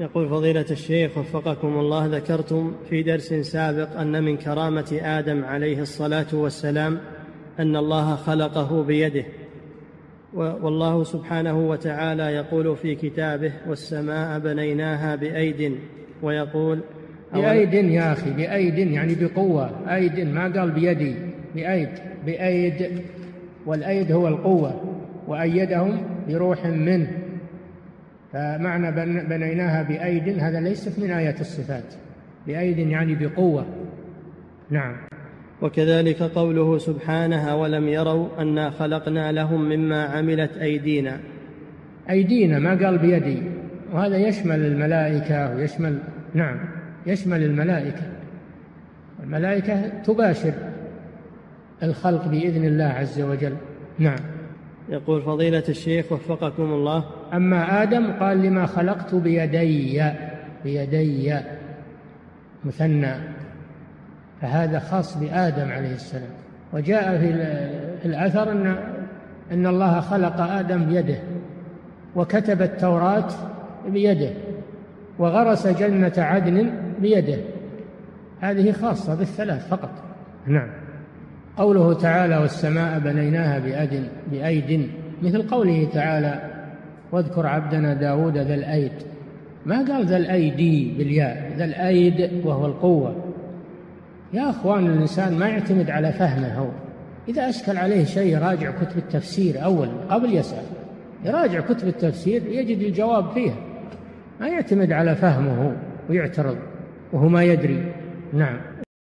يقول فضيلة الشيخ وفقكم الله، ذكرتم في درس سابق أن من كرامة آدم عليه الصلاة والسلام أن الله خلقه بيده، والله سبحانه وتعالى يقول في كتابه: والسماء بنيناها بأيد، ويقول بأيد يا أخي، بأيد يعني بقوة، أيد ما قال بيدي، بأيد، بأيد، والأيد هو القوة، وأيدهم بروح منه. فمعنى بنيناها بأيد هذا ليست من آيات الصفات، بأيد يعني بقوة. نعم. وكذلك قوله سبحانه: ولم يروا أنا خلقنا لهم مما عملت أيدينا. أيدينا ما قال بيدي، وهذا يشمل الملائكة ويشمل، نعم، يشمل الملائكة. الملائكة تباشر الخلق بإذن الله عز وجل. نعم. يقول فضيلة الشيخ وفقكم الله: أما آدم قال: لما خلقت بيدي، بيدي مثنى، فهذا خاص بآدم عليه السلام. وجاء في الأثر أن الله خلق آدم بيده، وكتب التوراة بيده، وغرس جنة عدن بيده. هذه خاصة بالثلاث فقط. نعم. قوله تعالى: والسماء بنيناها بأيد، مثل قوله تعالى: واذكر عبدنا داود ذا الأيد. ما قال ذا الأيدي بالياء، ذا الأيد وهو القوة. يا أخوان، الإنسان ما يعتمد على فهمه هو. إذا أشكل عليه شيء يراجع كتب التفسير أولا قبل يسأل، يراجع كتب التفسير يجد الجواب فيها، ما يعتمد على فهمه ويعترض وهو ما يدري. نعم.